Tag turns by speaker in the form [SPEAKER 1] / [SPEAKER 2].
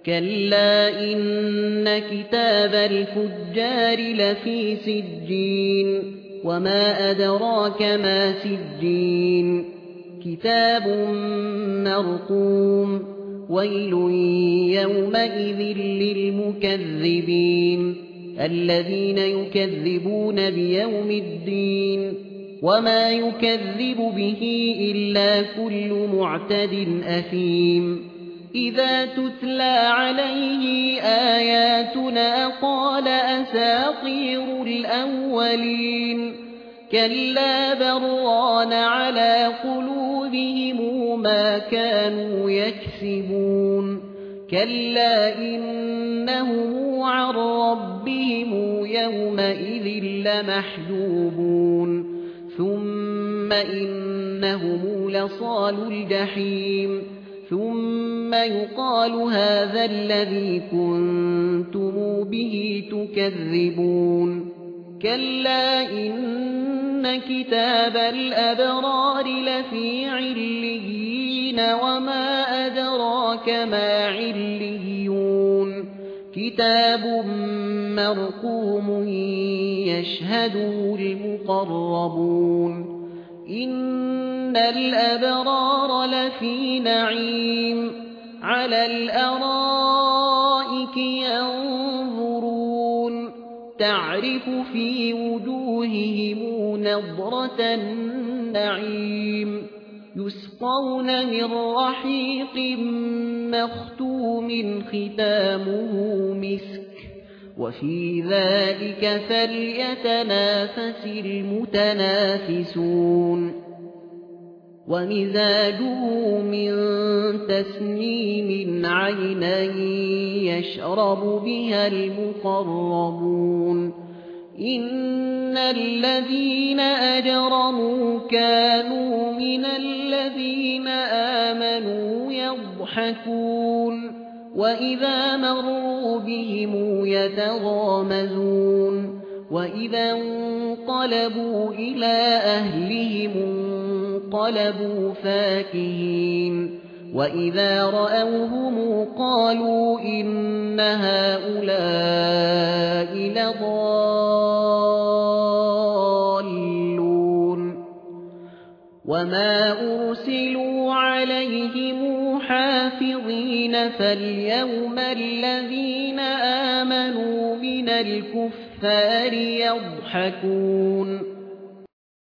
[SPEAKER 1] كلا إن كتاب الفجار لفي سجين وما أدراك ما سجين كتاب مرقوم ويل يومئذ للمكذبين الذين يكذبون بيوم الدين وما يكذب به إلا كل معتد أثيم إذا تتلى عليه آياتنا قال أساطير الأولين كلا بران على قلوبهم ما كانوا يكسبون كلا إنهم عن ربهم يومئذ لمحجوبون ثم إنهم لصال الجحيم ثم يقال هذا الذي كنتم به تكذبون كلا إن كتاب الأبرار لفي عليين وما أدراك ما عليون كتاب مرقوم يشهده المقربون إن الأبرار لفي نعيم على الأرائك ينظرون تعرف في وجوههم نضرة النعيم يسقون من رحيق مختوم ختامه مسك وفي ذلك فليتنافس المتنافسون ومزاجه من تسنيم عينا يشرب بها المقربون إن الذين أجرموا كانوا من الذين آمنوا يضحكون وإذا مروا بهم يتغامزون وإذا انقلبوا إلى أهلهم انقلبوا فاكهين وإذا رأوهم قالوا إن هؤلاء لضالون وما أرسلوا عليهم حافظين فاليوم الذين آمنوا من الكفار يضحكون